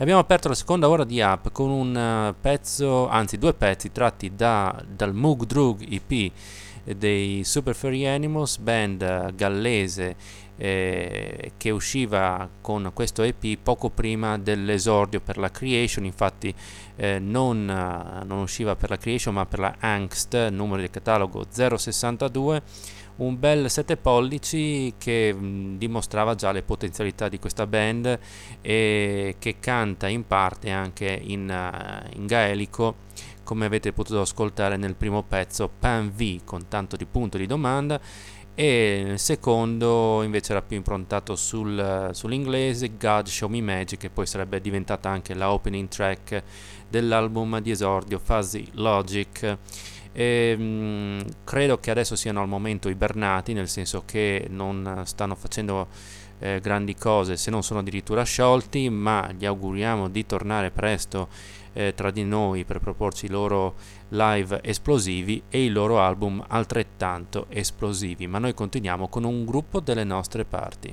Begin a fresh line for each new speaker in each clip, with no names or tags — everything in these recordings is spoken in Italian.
Abbiamo aperto la seconda ora di Up con un pezzo, anzi due pezzi tratti dal Moog Droog EP dei Super Furry Animals, band gallese che usciva con questo EP poco prima dell'esordio per la Creation. Infatti non usciva per la Creation ma per la Angst, numero di catalogo 062, un bel 7 pollici che dimostrava già le potenzialità di questa band e che canta in parte anche in gaelico, come avete potuto ascoltare nel primo pezzo Pan V, con tanto di punto di domanda, e nel secondo invece era più improntato sull'inglese, God Show Me Magic, che poi sarebbe diventata anche la opening track dell'album di esordio Fuzzy Logic. Credo che adesso siano al momento ibernati, nel senso che non stanno facendo grandi cose, se non sono addirittura sciolti, ma gli auguriamo di tornare presto tra di noi per proporci i loro live esplosivi e i loro album altrettanto esplosivi. Ma noi continuiamo con un gruppo delle nostre parti.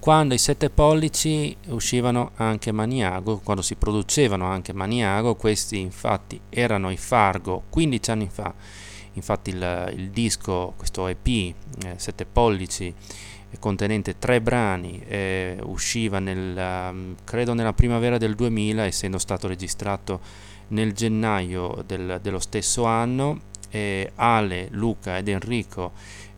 quando i 7 pollici uscivano anche Maniago, quando si producevano anche Maniago. Questi infatti erano i Fargo 15 anni fa. Infatti il disco, questo EP 7 pollici contenente 3 brani, usciva credo nella primavera del 2000, essendo stato registrato nel gennaio dello stesso anno. Ale, Luca ed Enrico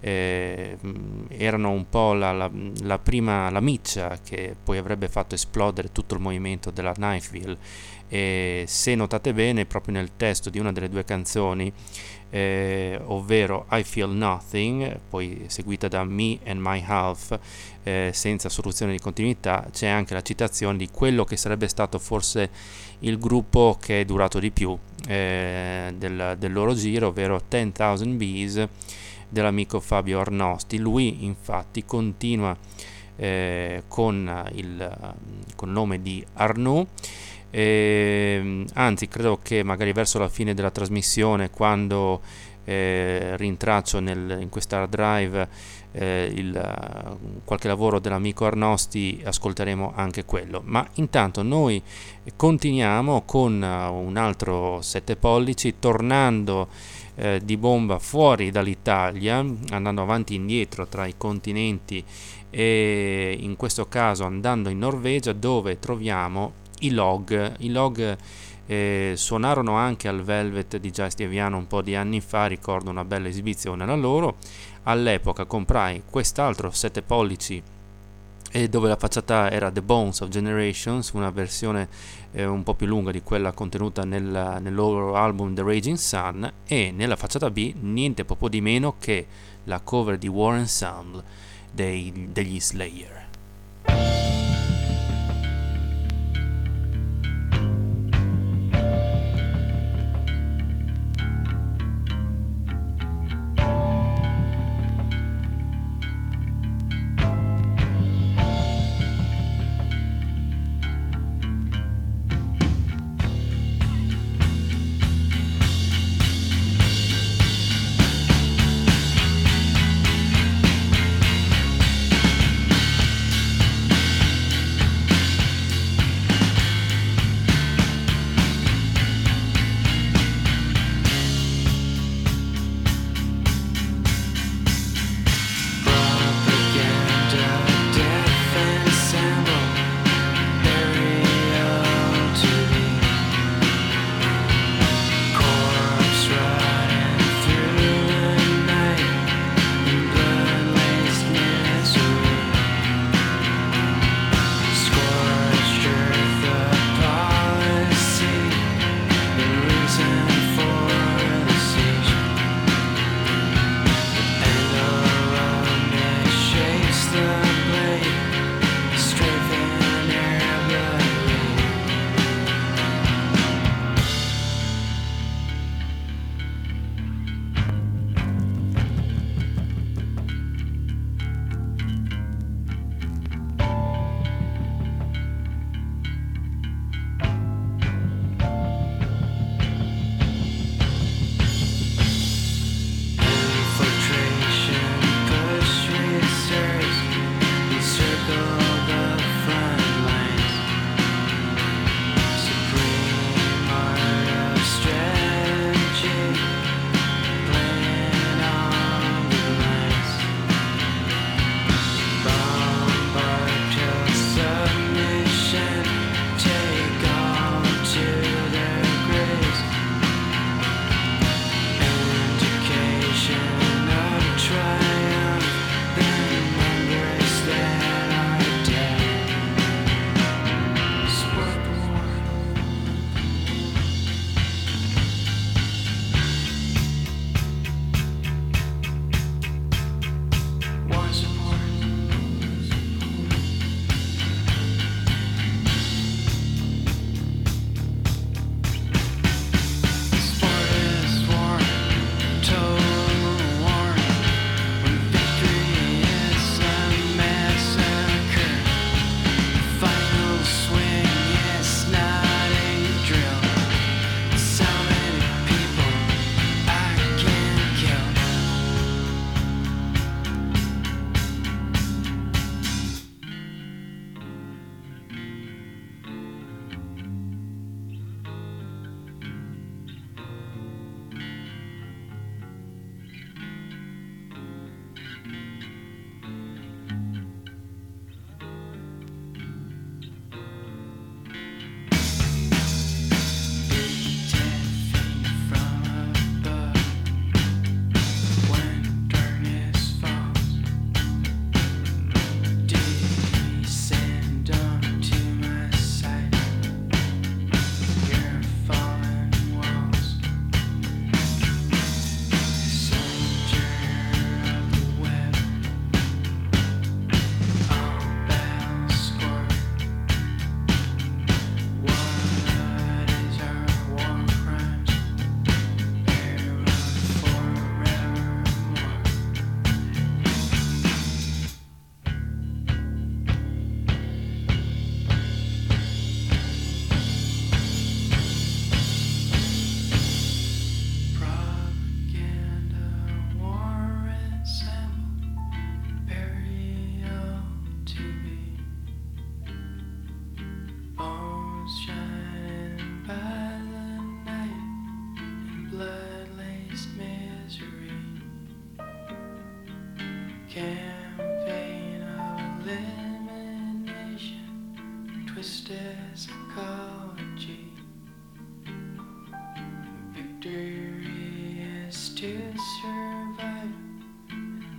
erano un po' la miccia che poi avrebbe fatto esplodere tutto il movimento della Knifeville. E se notate bene, proprio nel testo di una delle due canzoni, ovvero I Feel Nothing, poi seguita da Me and My Half, senza soluzione di continuità, c'è anche la citazione di quello che sarebbe stato forse il gruppo che è durato di più del loro giro, ovvero 10,000 Bees dell'amico Fabio Arnosti. Lui infatti continua con il nome di Arnaud. Anzi, credo che magari verso la fine della trasmissione, quando rintraccio in questa hard drive qualche lavoro dell'amico Arnosti, ascolteremo anche quello. Ma intanto noi continuiamo con un altro 7 pollici, tornando di bomba fuori dall'Italia, andando avanti e indietro tra i continenti, e in questo caso andando in Norvegia, dove troviamo i Log. Suonarono anche al Velvet di Jazz di Aviano un po' di anni fa, ricordo una bella esibizione la loro. All'epoca comprai quest'altro 7 pollici dove la facciata era The Bones of Generations, una versione un po' più lunga di quella contenuta nel loro album The Raging Sun, e nella facciata B niente poco di meno che la cover di War Ensemble degli Slayer.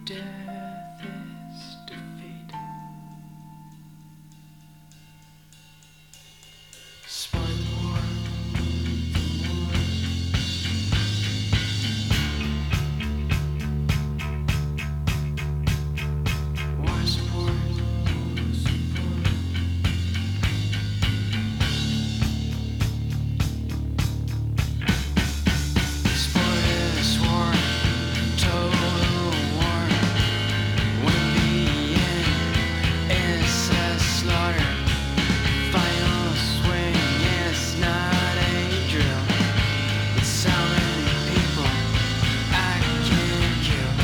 Death is defeat. Spine war. War support. Sport is war. Total war. When the end is a slaughter. Final swing is not a drill. It's how many people I can kill.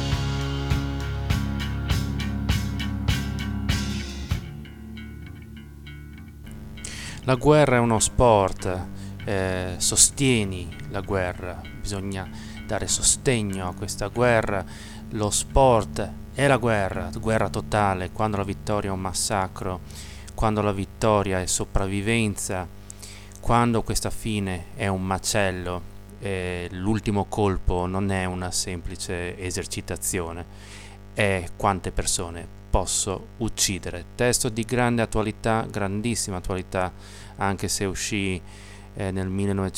La guerra è uno sport, sostieni la guerra, bisogna dare sostegno a questa guerra. Lo sport è la guerra totale, quando la vittoria è un massacro, quando la vittoria è sopravvivenza, quando questa fine è un macello, l'ultimo colpo non è una semplice esercitazione, è quante persone posso uccidere. Testo di grande attualità, grandissima attualità, anche se uscì nel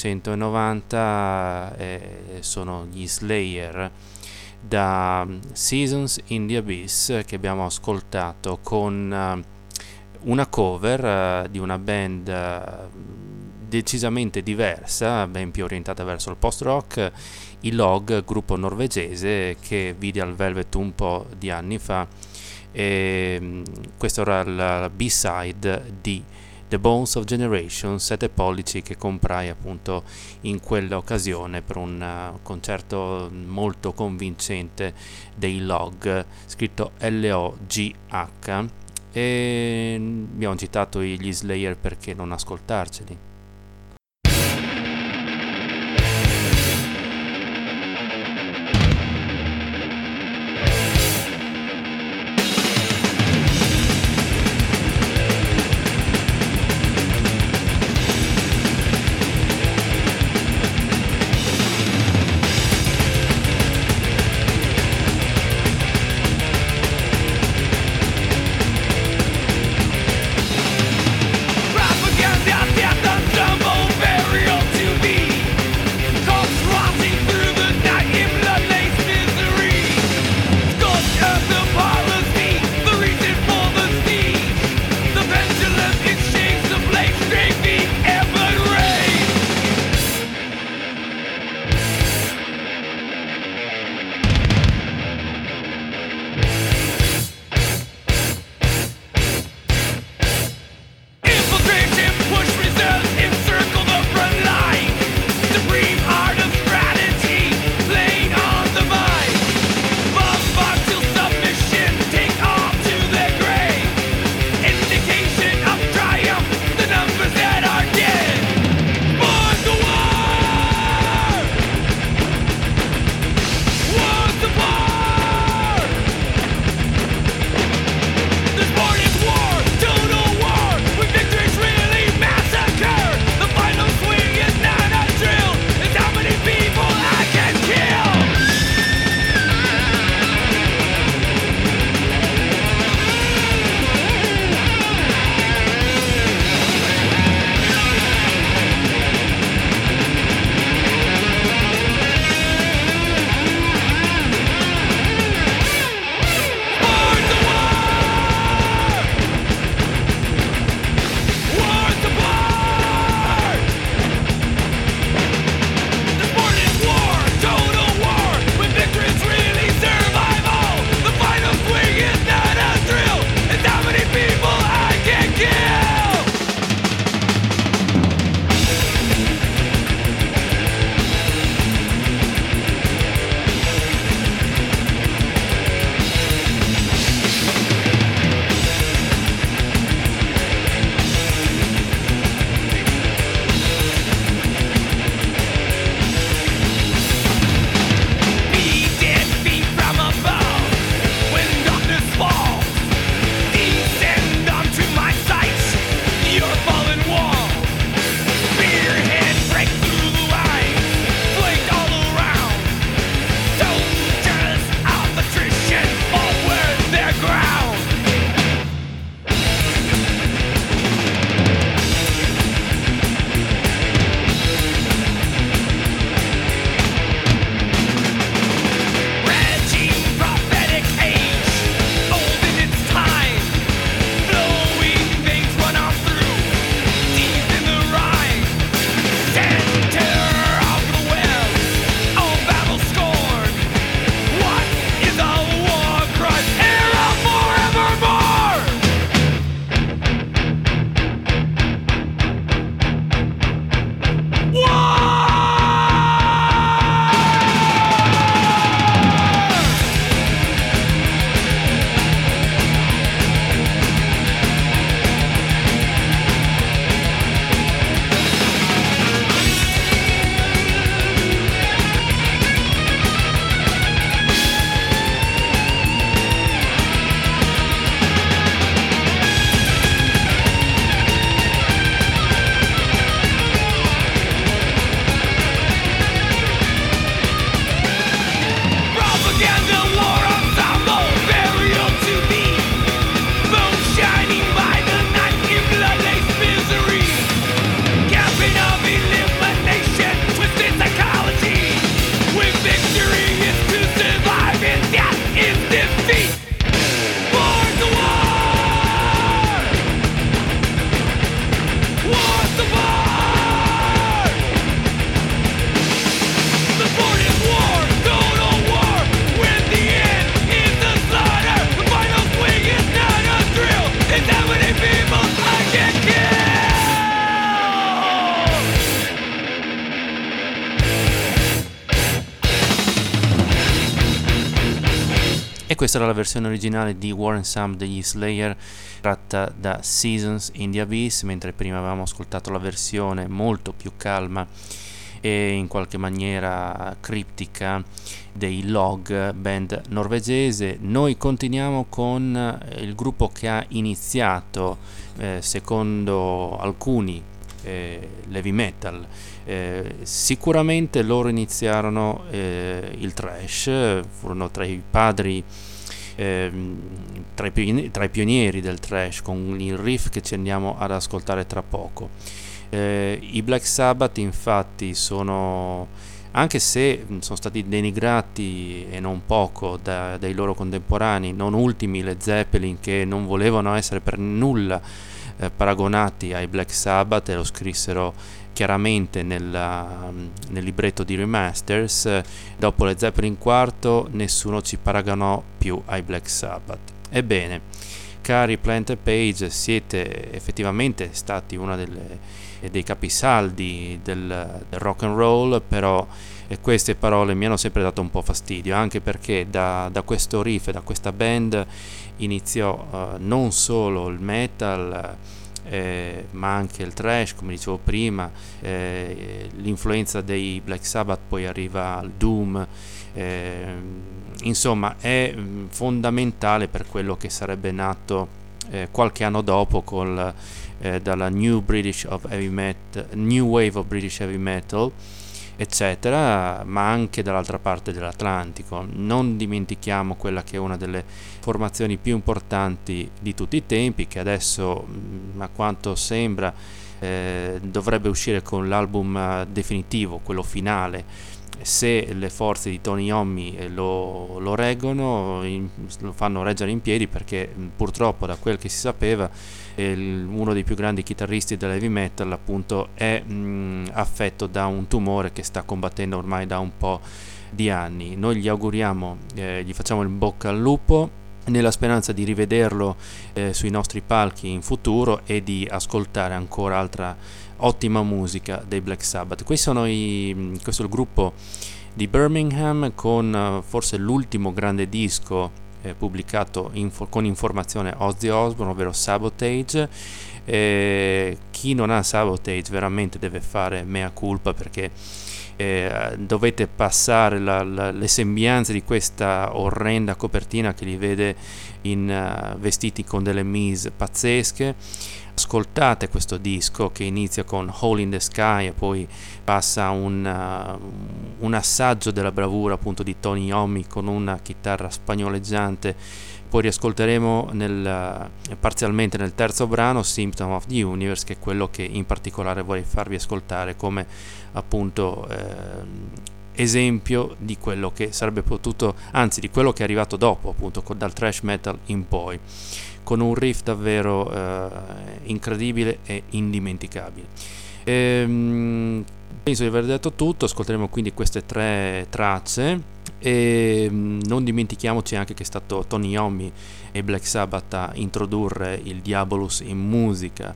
1990, sono gli Slayer da Seasons in the Abyss, che abbiamo ascoltato con una cover di una band decisamente diversa, ben più orientata verso il post-rock, i Log, gruppo norvegese che vide al Velvet un po' di anni fa, e questo era la B-side di The Bones of Generation, 7 pollici, che comprai appunto in quell'occasione per un concerto molto convincente dei Log, scritto L-O-G-H, e abbiamo citato gli Slayer, perché non ascoltarceli.
Propaganda,
E questa era la versione originale di War and Some degli Slayer, tratta da Seasons in the Abyss, mentre prima avevamo ascoltato la versione molto più calma e in qualche maniera criptica dei Log, band norvegese. Noi continuiamo con il gruppo che ha iniziato, secondo alcuni, l'heavy metal. Sicuramente loro iniziarono il thrash, furono tra i padri, tra i pionieri del thrash, con il riff che ci andiamo ad ascoltare tra poco. I Black Sabbath infatti sono, anche se sono stati denigrati e non poco dai loro contemporanei, non ultimi Led Zeppelin, che non volevano essere per nulla paragonati ai Black Sabbath e lo scrissero chiaramente nel libretto di Remasters. Dopo Led Zeppelin IV nessuno ci paragonò più ai Black Sabbath. Ebbene, cari Plant and Page, siete effettivamente stati una dei capisaldi del rock and roll, però queste parole mi hanno sempre dato un po' fastidio, anche perché da questo riff, da questa band iniziò non solo il metal, ma anche il thrash, come dicevo prima. L'influenza dei Black Sabbath poi arriva al doom, insomma è fondamentale per quello che sarebbe nato qualche anno dopo dalla New Wave of British Heavy Metal, eccetera, ma anche dall'altra parte dell'Atlantico. Non dimentichiamo quella che è una delle formazioni più importanti di tutti i tempi, che adesso, a quanto sembra, dovrebbe uscire con l'album definitivo, quello finale, se le forze di Tony Iommi lo reggono, lo fanno reggere in piedi, perché purtroppo, da quel che si sapeva, uno dei più grandi chitarristi dell'heavy metal appunto è affetto da un tumore che sta combattendo ormai da un po' di anni. Noi gli auguriamo, gli facciamo il bocca al lupo, nella speranza di rivederlo sui nostri palchi in futuro e di ascoltare ancora altra ottima musica dei Black Sabbath. Questo è il gruppo di Birmingham, con forse l'ultimo grande disco pubblicato con informazione Ozzy Osbourne, ovvero Sabotage. Chi non ha Sabotage veramente deve fare mea culpa, perché dovete passare le sembianze di questa orrenda copertina che li vede vestiti con delle mise pazzesche. Ascoltate questo disco che inizia con Hole in the Sky e poi passa un assaggio della bravura appunto di Tony Iommi con una chitarra spagnoleggiante. Poi riascolteremo parzialmente nel terzo brano Symptom of the Universe, che è quello che in particolare vorrei farvi ascoltare come appunto esempio di quello che sarebbe potuto, anzi di quello che è arrivato dopo, appunto dal thrash metal in poi, con un riff davvero incredibile e indimenticabile. Penso di aver detto tutto. Ascolteremo quindi queste 3 tracce e non dimentichiamoci anche che è stato Tony Iommi e Black Sabbath a introdurre il Diabolus in musica,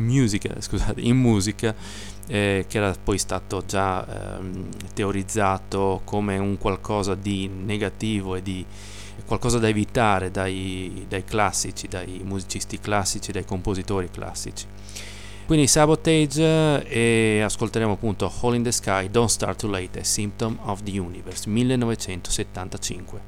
che era poi stato già teorizzato come un qualcosa di negativo e di qualcosa da evitare dai classici, dai musicisti classici, dai compositori classici. Quindi Sabotage, e ascolteremo appunto Hole in the Sky, Don't Start Too Late, a Symptom of the Universe, 1975.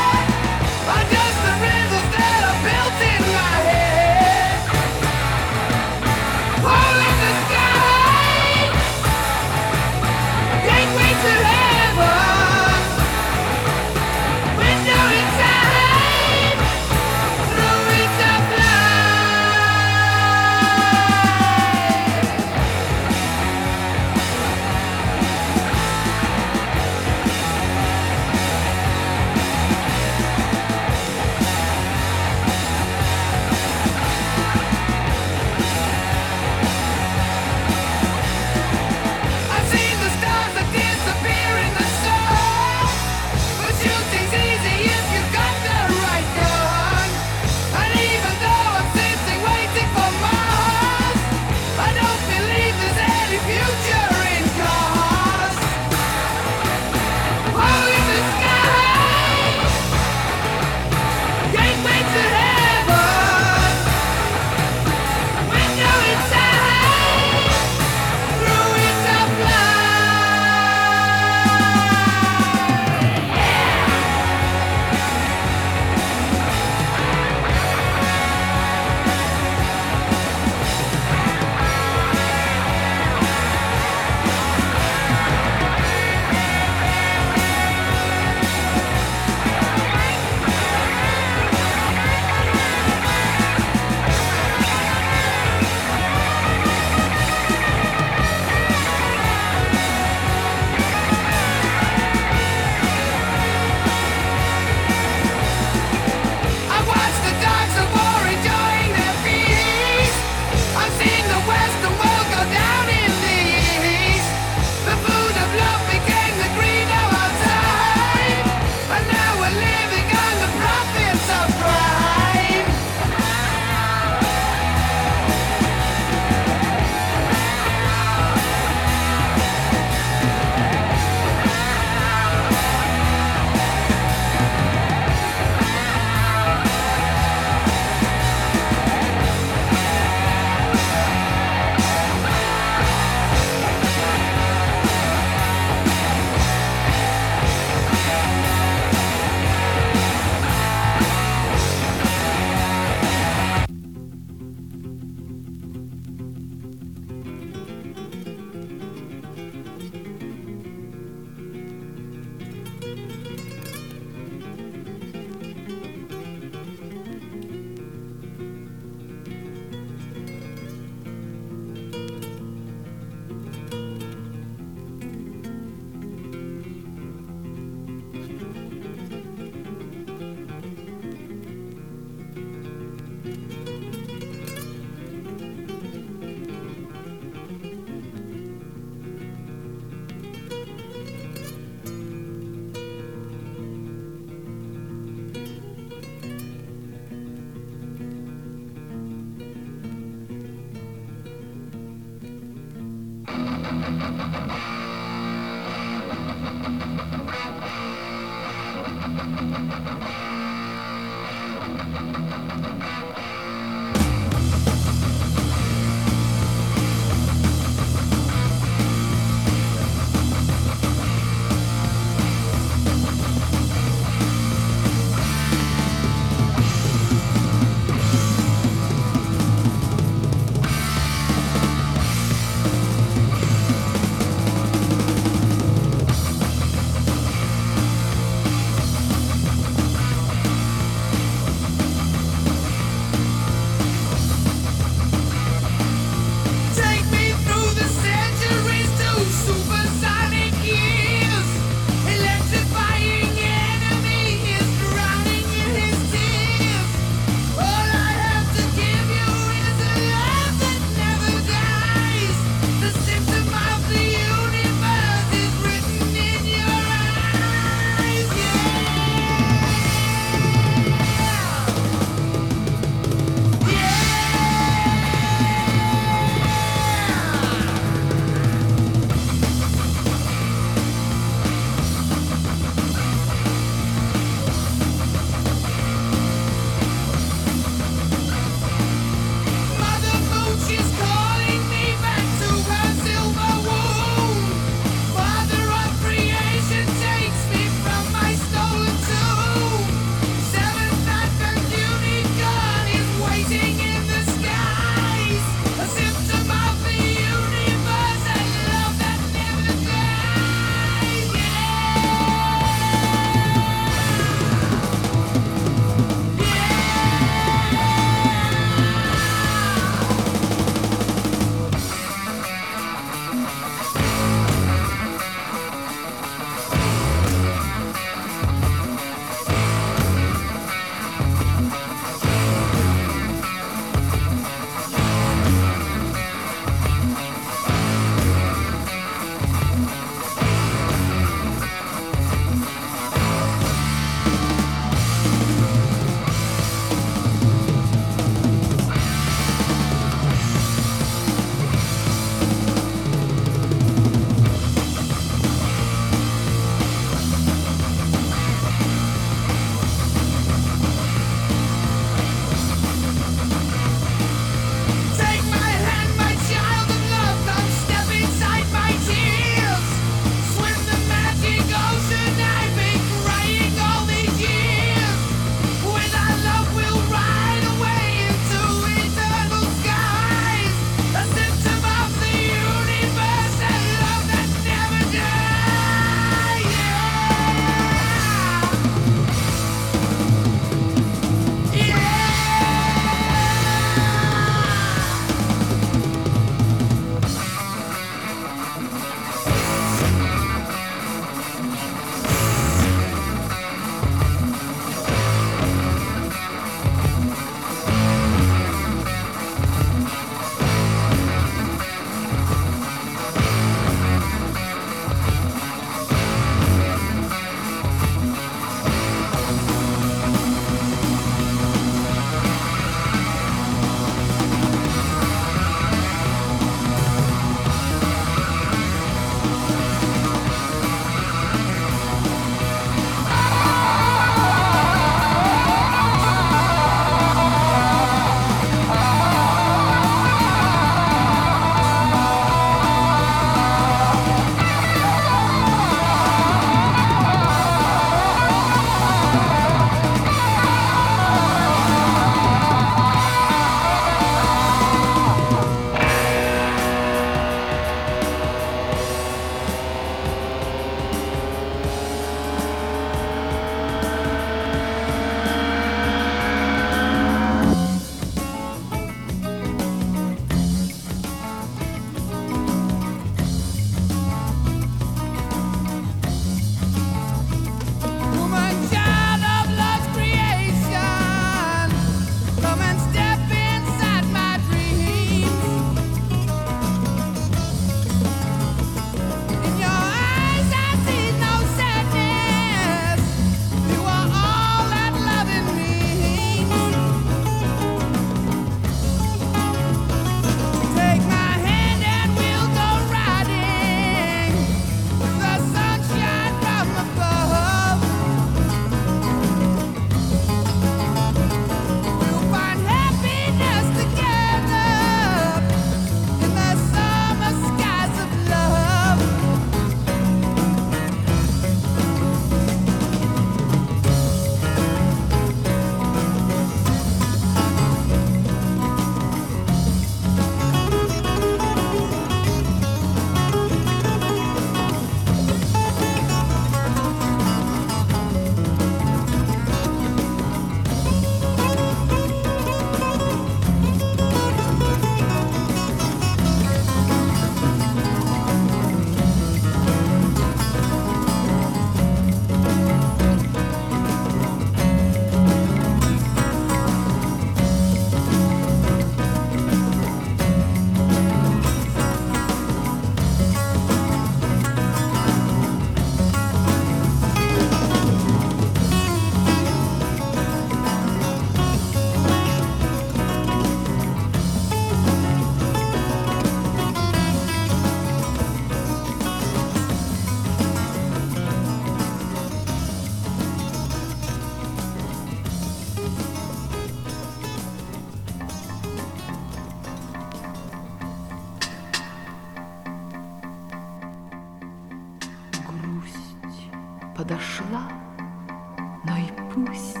подошла, но и пусть.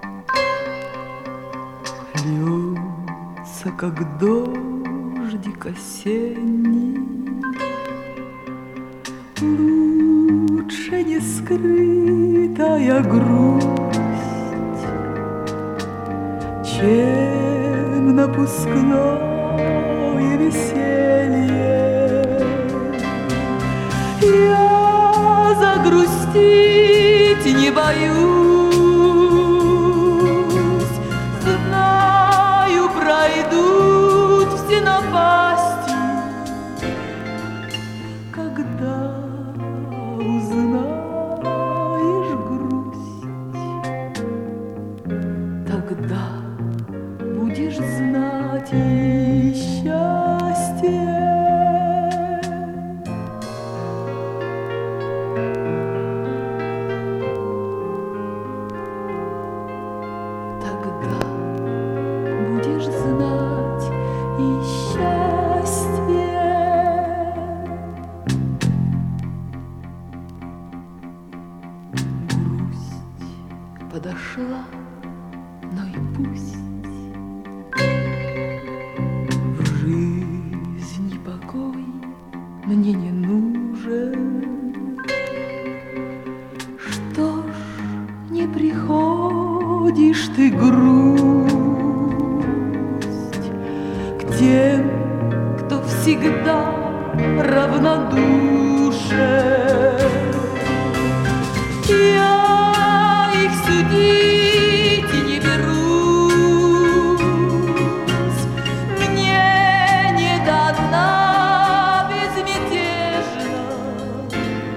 Льется, как дождик осенний, лучше не скрытая грусть, чем напускное веселье. Я загрустить не боюсь, знаю, пройдут все напасти, когда узнаешь грусть, тогда будешь знать и счастье. Тогда будешь знать и счастье. Грусть подошла, но и пусть. В жизни покой мне не нужен. Что ж, не приходишь ты, грусть, к тем, кто всегда равнодушен. Я их судить не берусь, мне не дана безмятежность,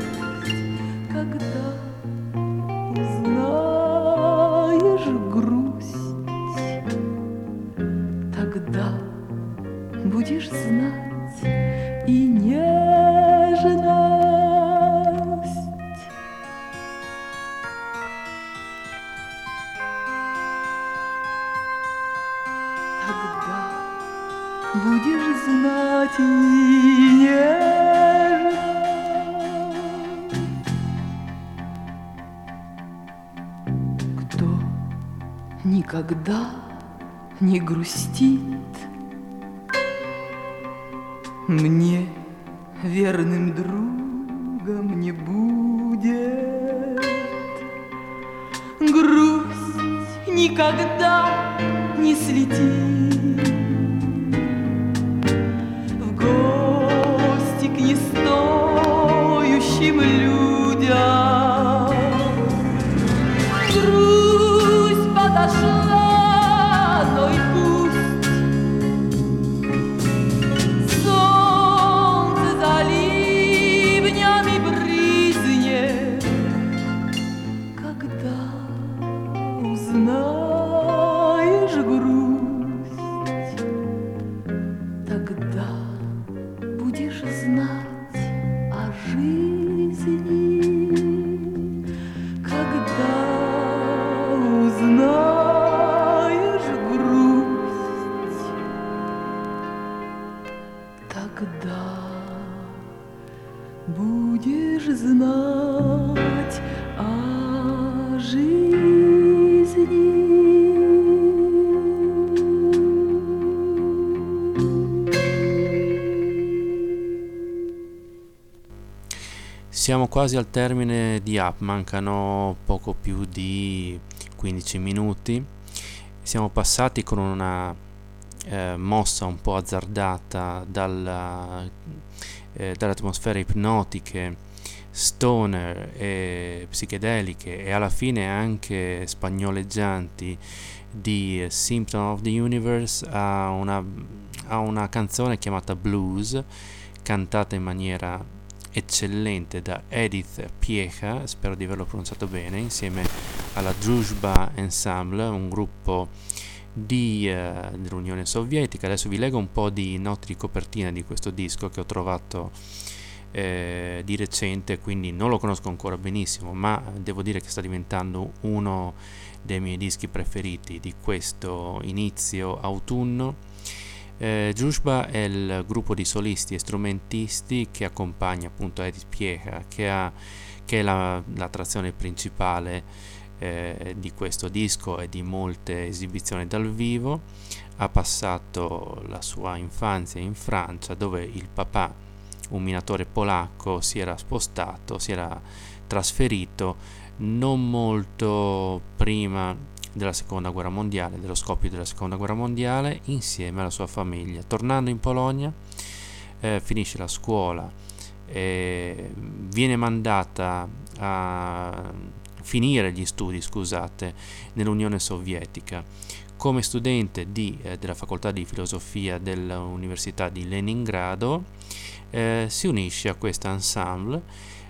когда узнаешь грусть, тогда будешь знать и нежность. Тогда будешь знать и нежность. Кто никогда не грустит, мне верным другом не будет. Грусть никогда не слетит в гости к нестоящим людям. Грусть подошла, но и пусть. Солнце за ливнями брызнет, когда узнаешь грусть, тогда будешь знать о жизни. Когда узнаешь грусть, тогда будешь знать о
Siamo quasi al termine di Up, mancano poco più di 15 minuti. Siamo passati con una mossa un po' azzardata dalle atmosfere ipnotiche, stoner e psichedeliche e alla fine anche spagnoleggianti di Symptom of the Universe a una canzone chiamata Blues, cantata in maniera eccellente da Edith Piëcha, spero di averlo pronunciato bene, insieme alla Druzhba Ensemble, un gruppo dell'Unione Sovietica. Adesso vi leggo un po' di note di copertina di questo disco che ho trovato di recente, quindi non lo conosco ancora benissimo, ma devo dire che sta diventando uno dei miei dischi preferiti di questo inizio autunno. Družba è il gruppo di solisti e strumentisti che accompagna appunto Edith Piaf, che è l'attrazione principale di questo disco e di molte esibizioni dal vivo. Ha passato la sua infanzia in Francia, dove il papà, un minatore polacco, si era trasferito non molto prima della seconda guerra mondiale, dello scoppio della seconda guerra mondiale, insieme alla sua famiglia. Tornando in Polonia, finisce la scuola, viene mandata a finire gli studi, nell'Unione Sovietica. Come studente della facoltà di filosofia dell'Università di Leningrado, si unisce a questo ensemble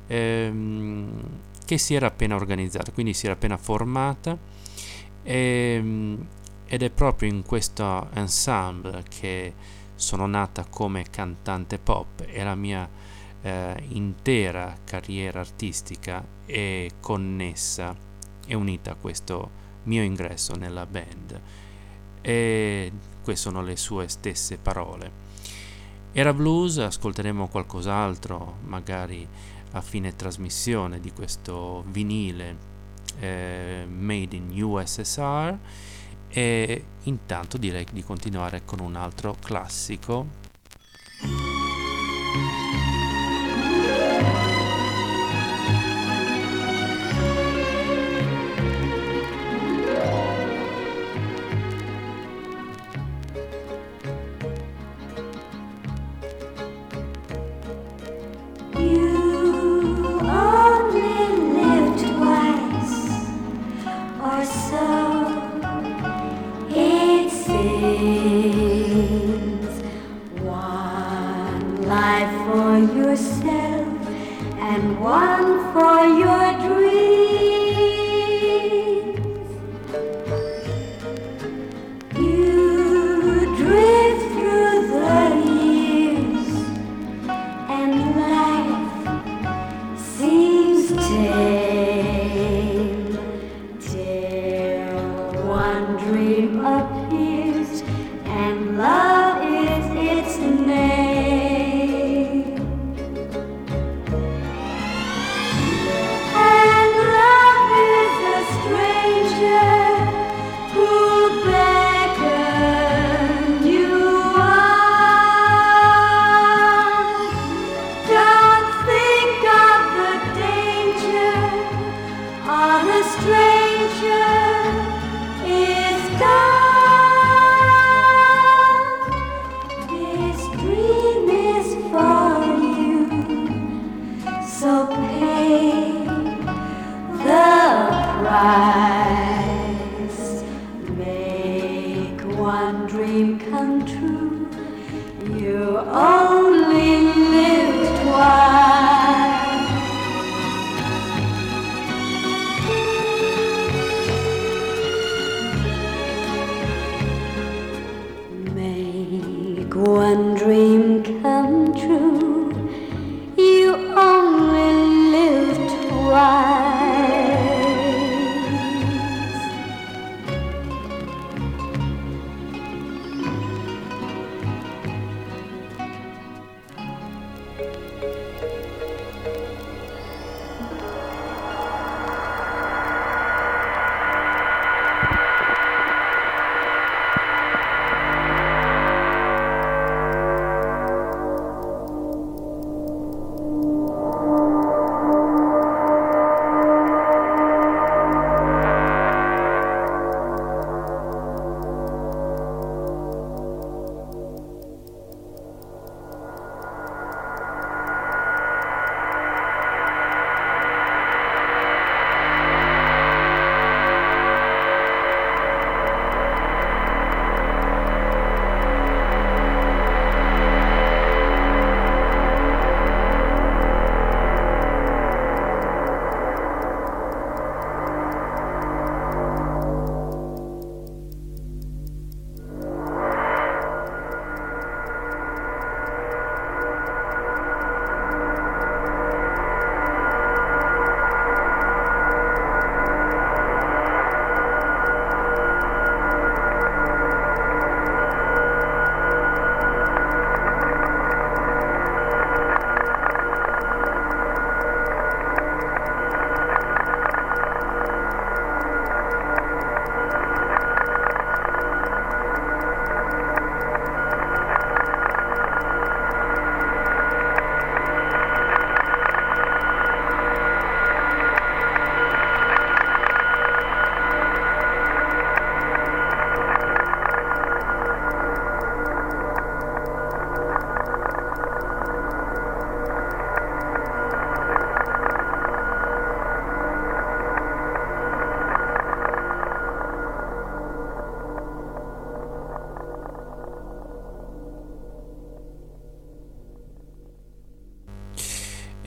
che si era appena organizzata, quindi si era appena formata, ed è proprio in questo ensemble che sono nata come cantante pop, e la mia intera carriera artistica è connessa e unita a questo mio ingresso nella band. E queste sono le sue stesse parole. Era blues, ascolteremo qualcos'altro magari a fine trasmissione di questo vinile Made in USSR, e intanto direi di continuare con un altro classico.
One dream come true, you only live twice.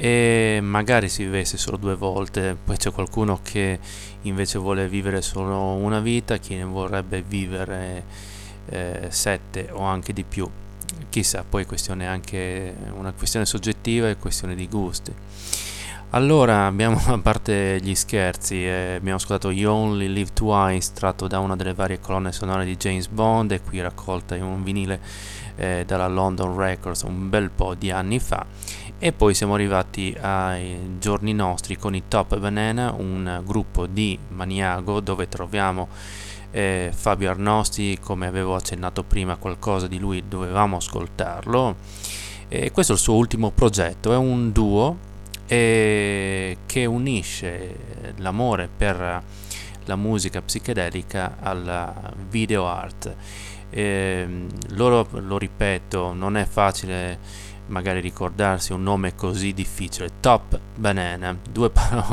e magari si vivesse solo 2 volte. Poi c'è qualcuno che invece vuole vivere solo una vita, chi ne vorrebbe vivere 7 o anche di più. Chissà, poi è anche una questione soggettiva e questione di gusti. Allora, abbiamo, a parte gli scherzi, abbiamo ascoltato You Only Live Twice, tratto da una delle varie colonne sonore di James Bond, e qui raccolta in un vinile dalla London Records un bel po' di anni fa. E poi siamo arrivati ai giorni nostri con i Top Banana, un gruppo di Maniago dove troviamo Fabio Arnosti. Come avevo accennato prima, qualcosa di lui dovevamo ascoltarlo. Questo è il suo ultimo progetto, è un duo che unisce l'amore per la musica psichedelica alla video art. Loro, lo ripeto, non è facile magari ricordarsi un nome così difficile. Top Banana, due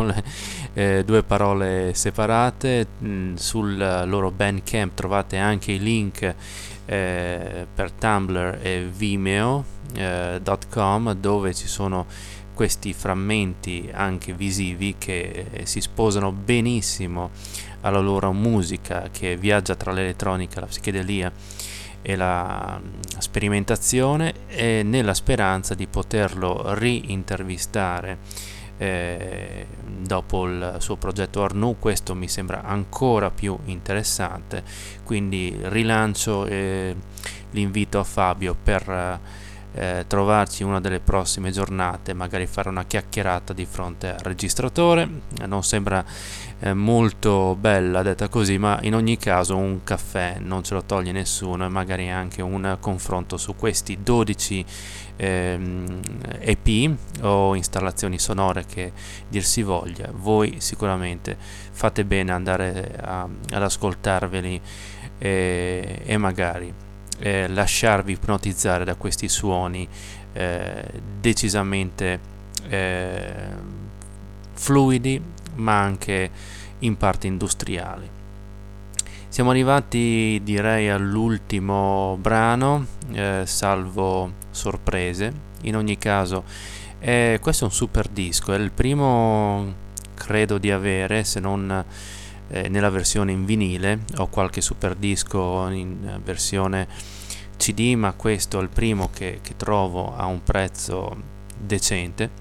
parole separate. Sul loro Bandcamp trovate anche i link per Tumblr e Vimeo.com, dove ci sono questi frammenti anche visivi che si sposano benissimo alla loro musica, che viaggia tra l'elettronica, la psichedelia e la sperimentazione, e nella speranza di poterlo rintervistare dopo il suo progetto Arnoux. Questo mi sembra ancora più interessante, quindi rilancio l'invito a Fabio per trovarci una delle prossime giornate, magari fare una chiacchierata di fronte al registratore. Non sembra molto bella detta così, ma in ogni caso un caffè non ce lo toglie nessuno, e magari anche un confronto su questi 12 EP o installazioni sonore che dir si voglia. Voi sicuramente fate bene andare ad ascoltarveli e magari lasciarvi ipnotizzare da questi suoni decisamente fluidi, ma anche in parte industriali. Siamo arrivati, direi, all'ultimo brano, salvo sorprese. In ogni caso questo è un super disco, è il primo, credo, di avere, se non nella versione in vinile. Ho qualche super disco in versione CD, ma questo è il primo che trovo a un prezzo decente.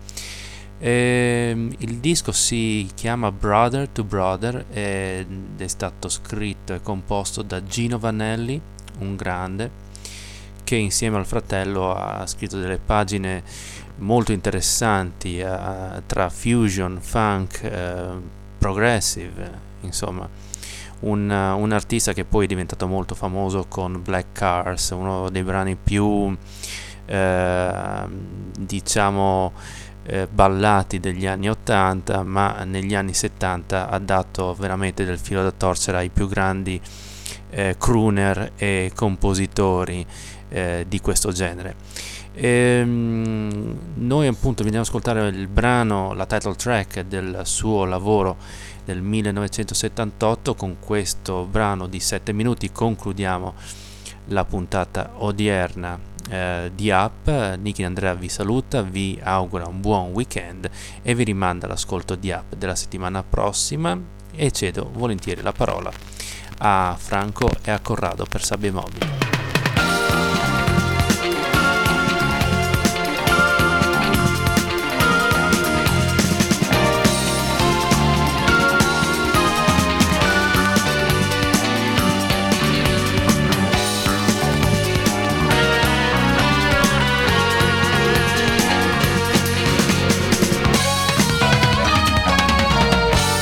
Il disco si chiama Brother to Brother ed è stato scritto e composto da Gino Vanelli, un grande, che insieme al fratello ha scritto delle pagine molto interessanti tra fusion, funk, progressive. Insomma, un artista che poi è diventato molto famoso con Black Cars, uno dei brani più ballati degli anni 80, ma negli anni 70 ha dato veramente del filo da torcere ai più grandi crooner e compositori di questo genere. Noi appunto veniamo ad ascoltare il brano, la title track del suo lavoro del 1978. Con questo brano di 7 minuti concludiamo la puntata odierna di Up. Nicky Andrea vi saluta, vi augura un buon weekend e vi rimanda all'ascolto di Up della settimana prossima, e cedo volentieri la parola a Franco e a Corrado per Sabbie Mobili.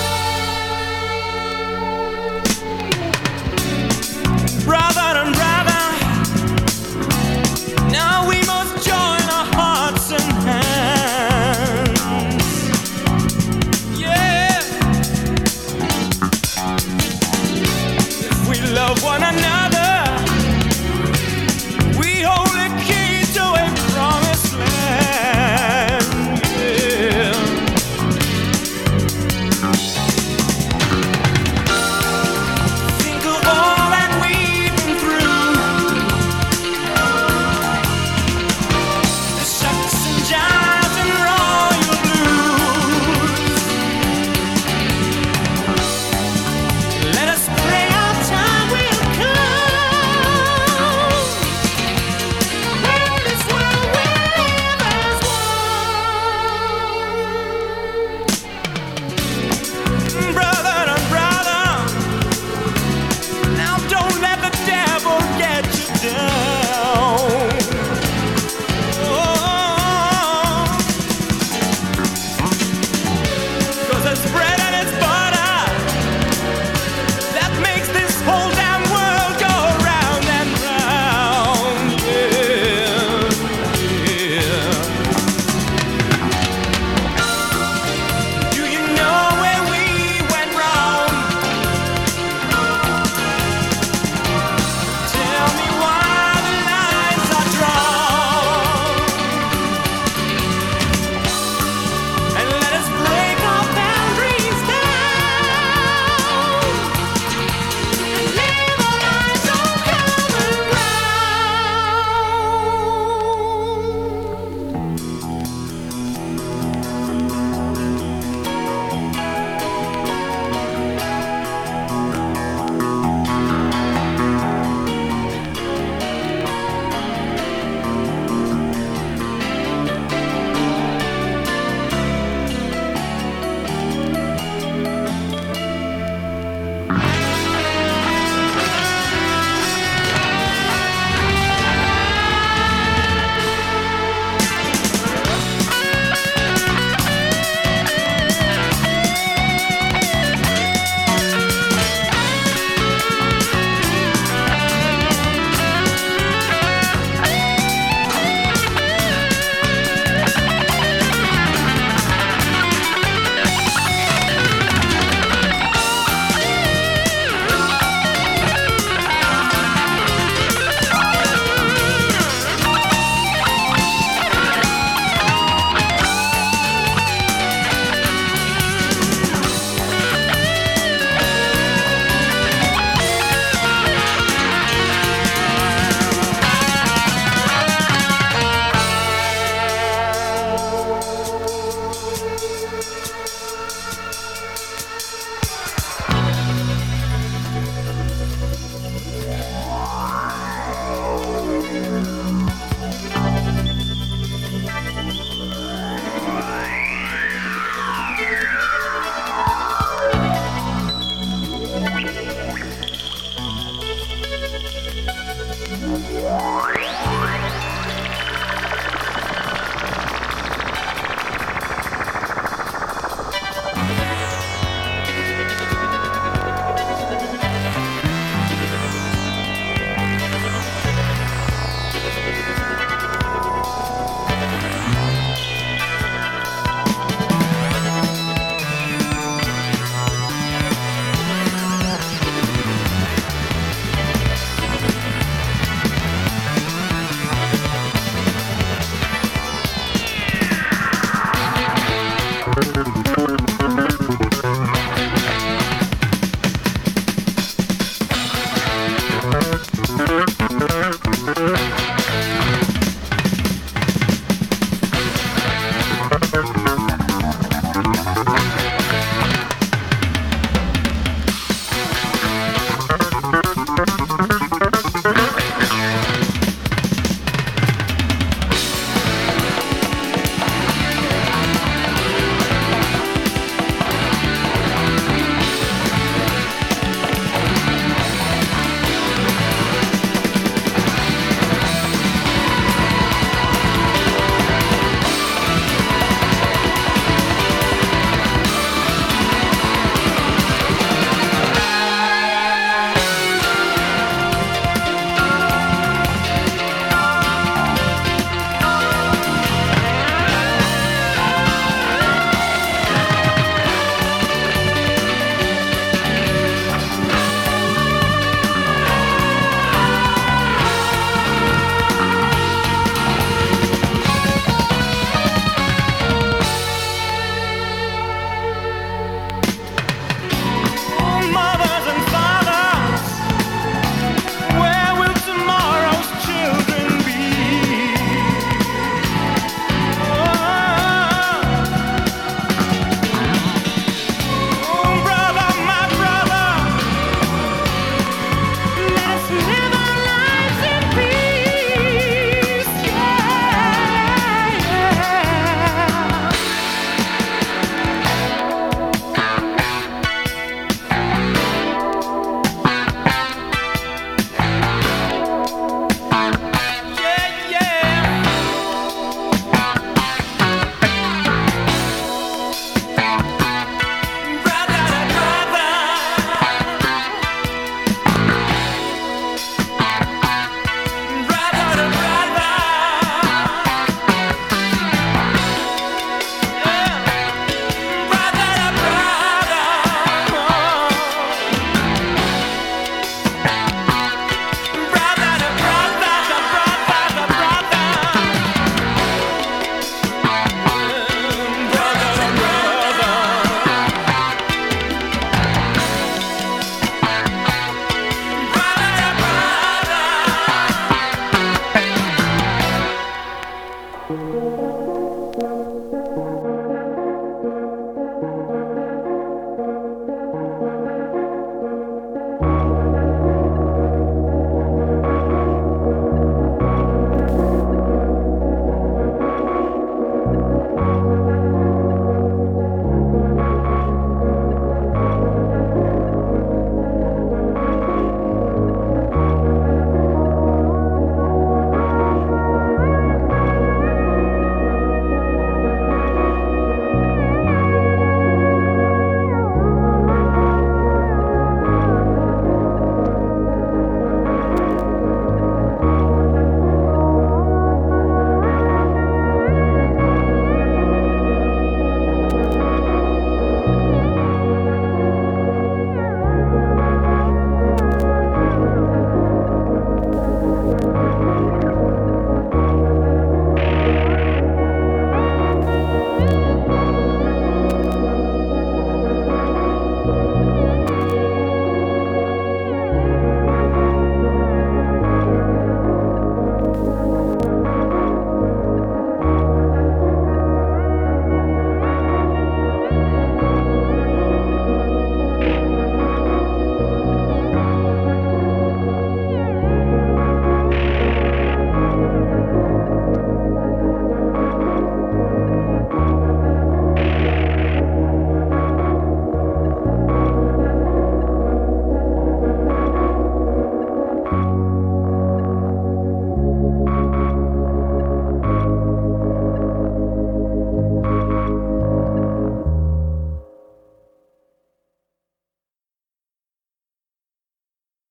Brother and brother,